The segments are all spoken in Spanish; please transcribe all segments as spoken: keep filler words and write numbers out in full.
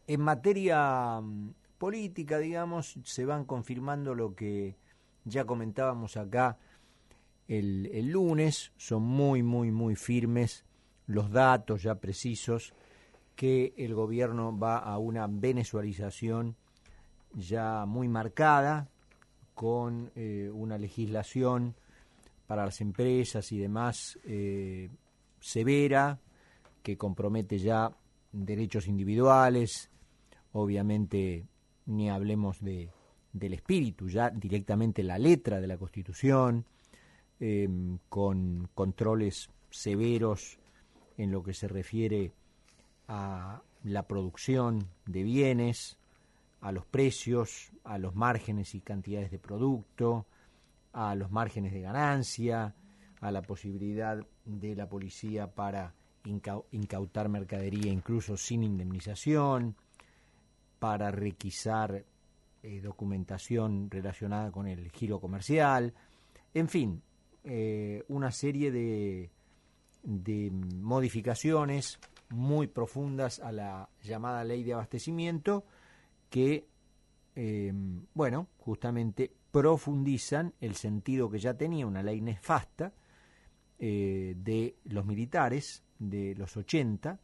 En materia mm, política, digamos, se van confirmando lo que ya comentábamos acá el, el lunes. Son muy, muy, muy firmes los datos ya precisos que el gobierno va a una venezuelización ya muy marcada, con eh, una legislación para las empresas y demás eh, severa, que compromete ya derechos individuales. Obviamente ni hablemos de, del espíritu, ya directamente la letra de la Constitución, eh, con controles severos en lo que se refiere a la producción de bienes, a los precios, a los márgenes y cantidades de producto, a los márgenes de ganancia, a la posibilidad de la policía para incau- incautar mercadería incluso sin indemnización, para requisar eh, documentación relacionada con el giro comercial, en fin, eh, una serie de, de modificaciones muy profundas a la llamada ley de abastecimiento que, eh, bueno, justamente profundizan el sentido que ya tenía una ley nefasta eh, de los militares de los ochenta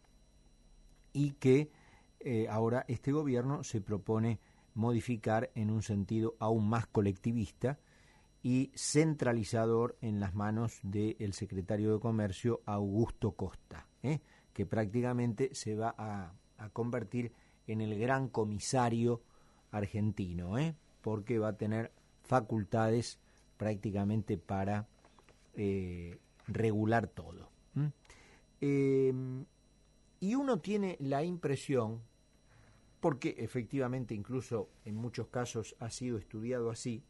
y que eh, ahora este gobierno se propone modificar en un sentido aún más colectivista y centralizador en las manos del secretario de Comercio, Augusto Costa, ¿eh? que prácticamente se va a, a convertir en el gran comisario argentino, ¿eh? porque va a tener facultades prácticamente para eh, regular todo. ¿Mm? Eh, y uno tiene la impresión, porque efectivamente incluso en muchos casos ha sido estudiado así,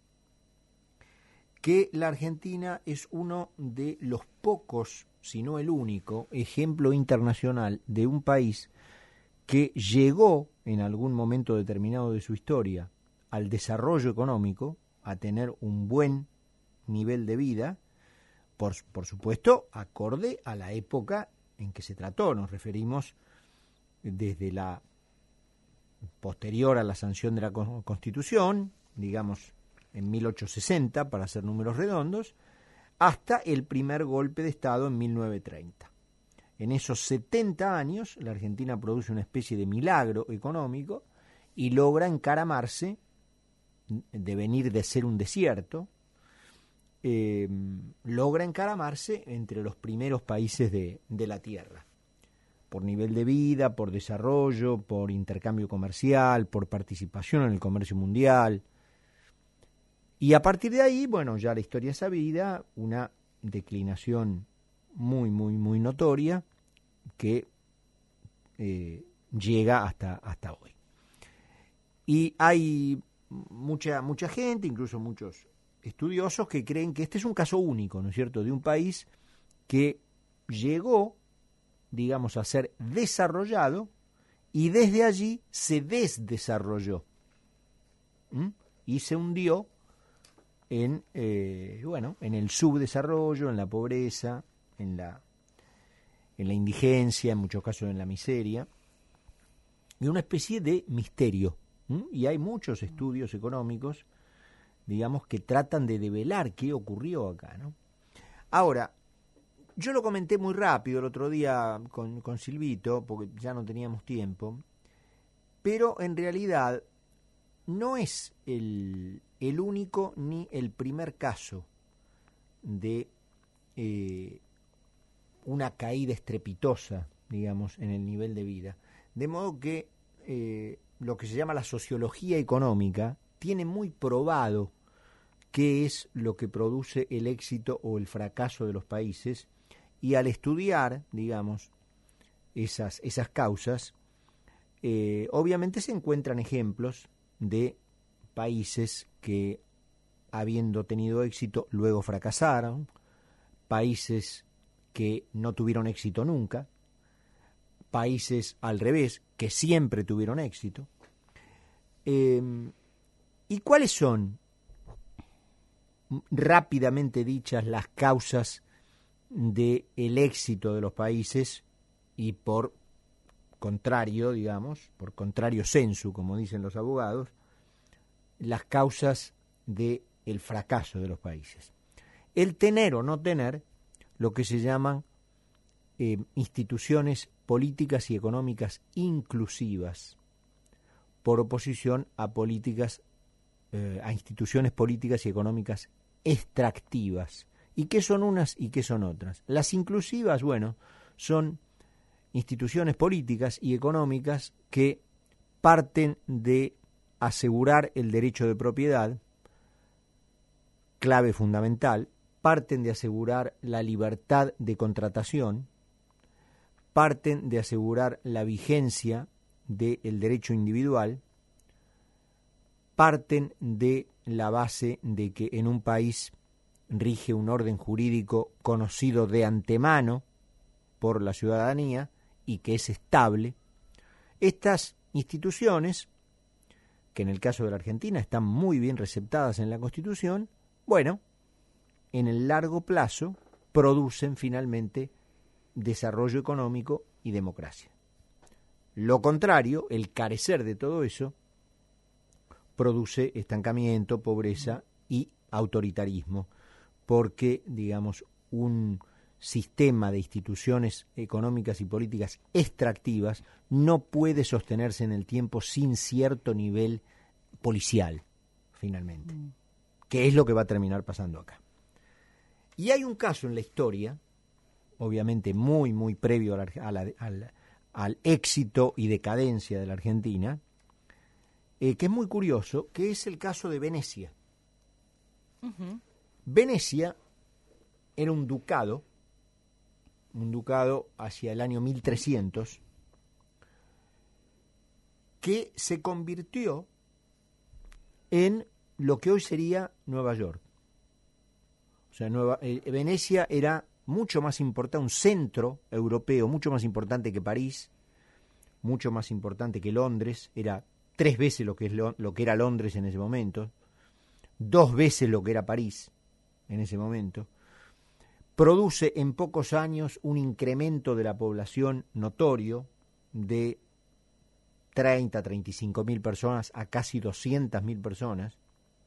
que la Argentina es uno de los pocos, si no el único, ejemplo internacional de un país que llegó en algún momento determinado de su historia al desarrollo económico, a tener un buen nivel de vida, por, por supuesto, acorde a la época en que se trató. Nos referimos desde la posterior a la sanción de la Constitución, digamos en mil ochocientos sesenta, para hacer números redondos, hasta el primer golpe de Estado en mil novecientos treinta. En esos setenta años, la Argentina produce una especie de milagro económico y logra encaramarse, de venir de ser un desierto, eh, logra encaramarse entre los primeros países de, de la Tierra, por nivel de vida, por desarrollo, por intercambio comercial, por participación en el comercio mundial. Y a partir de ahí, bueno, ya la historia es sabida, una declinación muy, muy, muy notoria que eh, llega hasta, hasta hoy. Y hay mucha, mucha gente, incluso muchos estudiosos, que creen que este es un caso único, ¿no es cierto?, de un país que llegó, digamos, a ser desarrollado y desde allí se desdesarrolló. ¿Mm? Y se hundió en eh, bueno, en el subdesarrollo, en la pobreza, en la en la indigencia, en muchos casos en la miseria, y una especie de misterio. ¿Mm? Y hay muchos estudios económicos, digamos, que tratan de develar qué ocurrió acá, ¿no? Ahora, yo lo comenté muy rápido el otro día con, con Silvito, porque ya no teníamos tiempo, pero en realidad no es el, el único ni el primer caso de eh, una caída estrepitosa, digamos, en el nivel de vida. De modo que eh, lo que se llama la sociología económica tiene muy probado qué es lo que produce el éxito o el fracaso de los países, y al estudiar, digamos, esas, esas causas, eh, obviamente se encuentran ejemplos de países que, habiendo tenido éxito, luego fracasaron, países que no tuvieron éxito nunca, países al revés, que siempre tuvieron éxito. Eh, ¿Y cuáles son, rápidamente dichas, las causas del éxito de los países y por contrario, digamos, por contrario sensu, como dicen los abogados, las causas del fracaso de los países. El tener o no tener lo que se llaman eh, instituciones políticas y económicas inclusivas, por oposición a políticas, eh, a instituciones políticas y económicas extractivas. ¿Y qué son unas y qué son otras? Las inclusivas, bueno, son instituciones políticas y económicas que parten de asegurar el derecho de propiedad, clave fundamental, parten de asegurar la libertad de contratación, parten de asegurar la vigencia del derecho individual, parten de la base de que en un país rige un orden jurídico conocido de antemano por la ciudadanía y que es estable. Estas instituciones, que en el caso de la Argentina están muy bien receptadas en la Constitución, bueno, en el largo plazo producen finalmente desarrollo económico y democracia. Lo contrario, el carecer de todo eso, produce estancamiento, pobreza y autoritarismo, porque, digamos, un sistema de instituciones económicas y políticas extractivas no puede sostenerse en el tiempo sin cierto nivel policial, finalmente, mm. que es lo que va a terminar pasando acá. Y hay un caso en la historia, obviamente muy, muy previo a la, a la, al, al éxito y decadencia de la Argentina, eh, que es muy curioso, que es el caso de Venecia. Uh-huh. Venecia era un ducado, un ducado hacia el año mil trescientos, que se convirtió en lo que hoy sería Nueva York. O sea, Nueva, eh, Venecia era mucho más importante, un centro europeo, mucho más importante que París, mucho más importante que Londres, era tres veces lo que, es lo, lo que era Londres en ese momento, dos veces lo que era París en ese momento. Produce en pocos años un incremento de la población notorio de treinta, treinta y cinco mil personas a casi doscientas mil personas.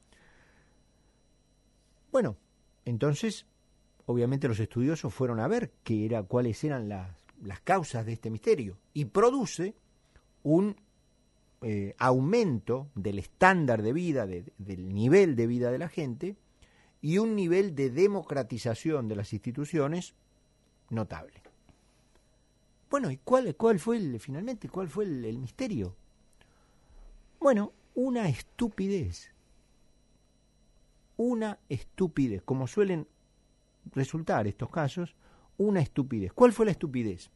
Bueno, entonces, obviamente los estudiosos fueron a ver qué era, cuáles eran las, las causas de este misterio, y produce un eh, aumento del estándar de vida, de, del nivel de vida de la gente, y un nivel de democratización de las instituciones notable. Bueno, ¿y cuál, cuál fue el, finalmente, cuál fue el, el misterio? Bueno, una estupidez. Una estupidez, como suelen resultar estos casos, una estupidez. ¿Cuál fue la estupidez?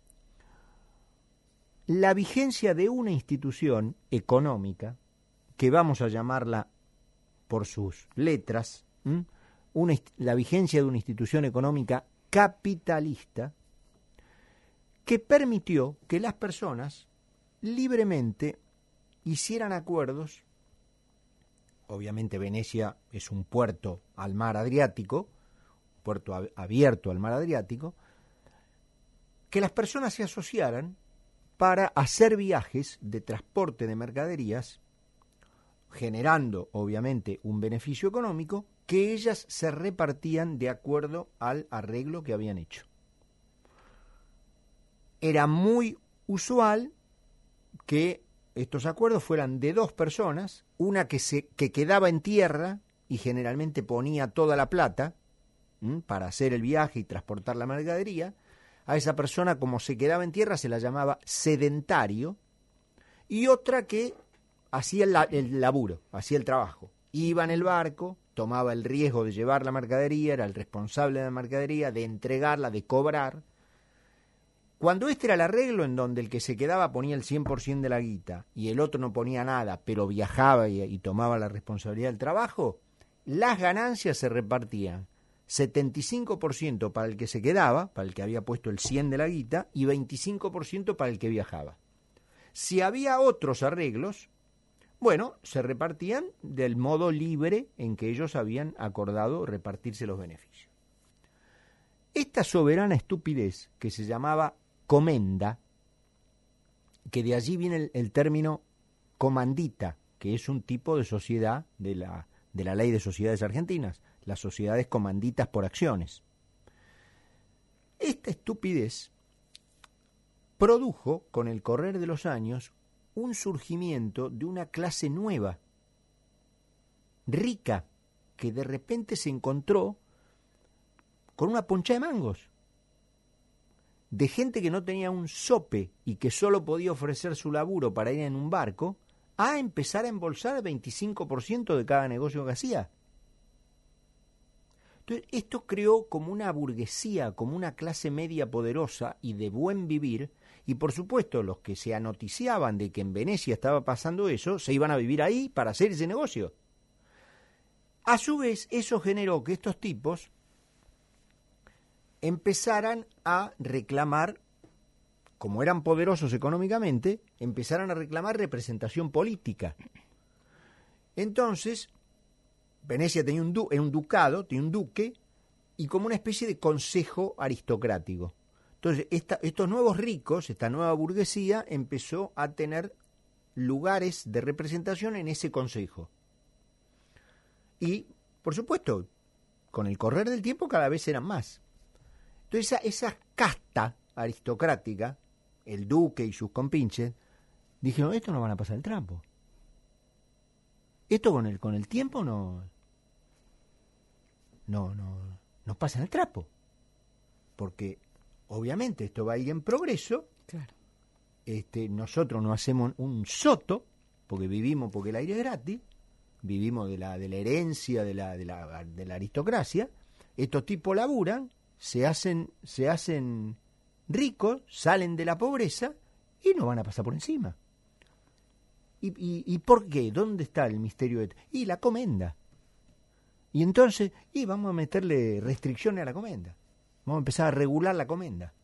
La vigencia de una institución económica, que vamos a llamarla por sus letras, ¿m? Una, la vigencia de una institución económica capitalista, que permitió que las personas libremente hicieran acuerdos. Obviamente Venecia es un puerto al mar Adriático, puerto ab- abierto al mar Adriático, que las personas se asociaran para hacer viajes de transporte de mercaderías, generando obviamente un beneficio económico que ellas se repartían de acuerdo al arreglo que habían hecho. Era muy usual que estos acuerdos fueran de dos personas, una que se que quedaba en tierra y generalmente ponía toda la plata ¿m? para hacer el viaje y transportar la mercadería. A esa persona, como se quedaba en tierra, se la llamaba sedentario, y otra que hacía el, el laburo, hacía el trabajo. Iba en el barco, tomaba el riesgo de llevar la mercadería, era el responsable de la mercadería, de entregarla, de cobrar. Cuando este era el arreglo en donde el que se quedaba ponía el cien por ciento de la guita y el otro no ponía nada, pero viajaba y, y tomaba la responsabilidad del trabajo, las ganancias se repartían setenta y cinco por ciento para el que se quedaba, para el que había puesto el cien de la guita, y veinticinco por ciento para el que viajaba. Si había otros arreglos, bueno, se repartían del modo libre en que ellos habían acordado repartirse los beneficios. Esta soberana estupidez, que se llamaba comenda, que de allí viene el, el término comandita, que es un tipo de sociedad de la, de la ley de sociedades argentinas, las sociedades comanditas por acciones. Esta estupidez produjo, con el correr de los años, un surgimiento de una clase nueva, rica, que de repente se encontró con una poncha de mangos, de gente que no tenía un sope y que solo podía ofrecer su laburo para ir en un barco, a empezar a embolsar el veinticinco por ciento de cada negocio que hacía. Entonces, esto creó como una burguesía, como una clase media poderosa y de buen vivir, y por supuesto los que se anoticiaban de que en Venecia estaba pasando eso, se iban a vivir ahí para hacer ese negocio. A su vez, eso generó que estos tipos empezaran a reclamar, como eran poderosos económicamente, empezaran a reclamar representación política. Entonces, Venecia tenía un, du- era un ducado, tenía un duque, y como una especie de consejo aristocrático. Entonces, esta, estos nuevos ricos, esta nueva burguesía, empezó a tener lugares de representación en ese consejo. Y, por supuesto, con el correr del tiempo cada vez eran más. Entonces, esa, esa casta aristocrática, el duque y sus compinches, dijeron, esto no van a pasar el trapo. Esto con el, con el tiempo no, no, no, nos pasan el trapo. Porque, obviamente, esto va a ir en progreso. Claro. Este, nosotros no hacemos un soto, porque vivimos, porque el aire es gratis, vivimos de la, de la herencia de la, de la, de la aristocracia. Estos tipos laburan, se hacen, se hacen ricos, salen de la pobreza y nos van a pasar por encima. ¿Y, y, y por qué? ¿Dónde está el misterio? De... Y la comenda. Y entonces, y vamos a meterle restricciones a la comenda. Vamos a empezar a regular la comenda.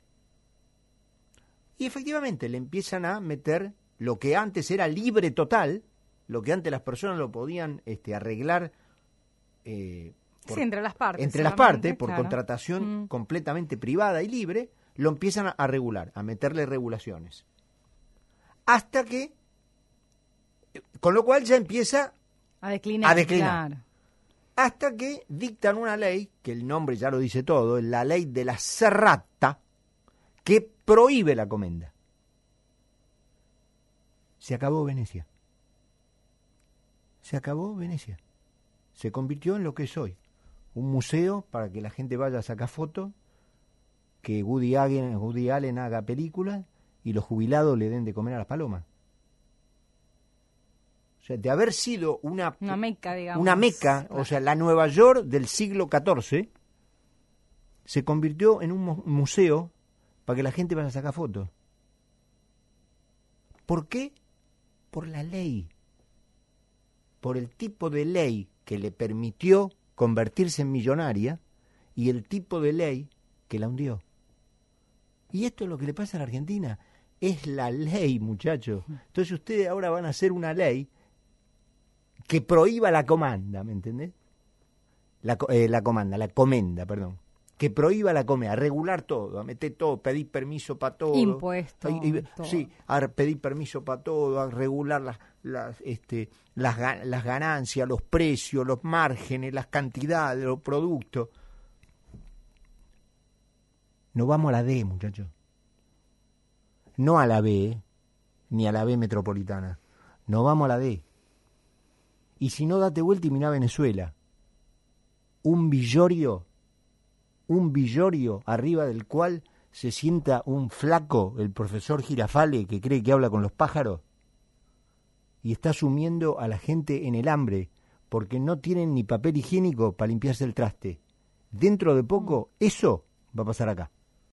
Y efectivamente le empiezan a meter lo que antes era libre total, lo que antes las personas lo podían este, arreglar eh, por, sí, entre las partes. Entre las partes, por claro. contratación mm. completamente privada y libre, lo empiezan a, a regular, a meterle regulaciones. Hasta que, con lo cual ya empieza a declinar. A declinar. Claro. Hasta que dictan una ley, que el nombre ya lo dice todo, la ley de la serrata, que prohíbe la comenda. Se acabó Venecia. Se acabó Venecia. Se convirtió en lo que es hoy. Un museo para que la gente vaya a sacar fotos, que Woody Allen, Woody Allen haga películas y los jubilados le den de comer a las palomas. O sea, de haber sido una, una meca, digamos. Una meca, claro. O sea, la Nueva York del siglo catorce, se convirtió en un museo para que la gente vaya a sacar fotos. ¿Por qué? Por la ley. Por el tipo de ley que le permitió convertirse en millonaria y el tipo de ley que la hundió. Y esto es lo que le pasa a la Argentina. Es la ley, muchachos. Entonces ustedes ahora van a hacer una ley que prohíba la comanda, ¿me entendés? La, eh, la comanda, la comenda, perdón. Que prohíba la comenda, a regular todo, a meter todo, pedir permiso para todo. Impuestos. Sí, a pedir permiso para todo, a regular las, las, este, las, las ganancias, los precios, los márgenes, las cantidades, los productos. No vamos a la D, muchachos. No a la B, ¿eh? Ni a la B metropolitana. No vamos a la D. Y si no, date vuelta y mirá Venezuela. Un villorio, un villorio arriba del cual se sienta un flaco, el profesor Girafale, que cree que habla con los pájaros, y está sumiendo a la gente en el hambre, porque no tienen ni papel higiénico para limpiarse el traste. Dentro de poco, eso va a pasar acá.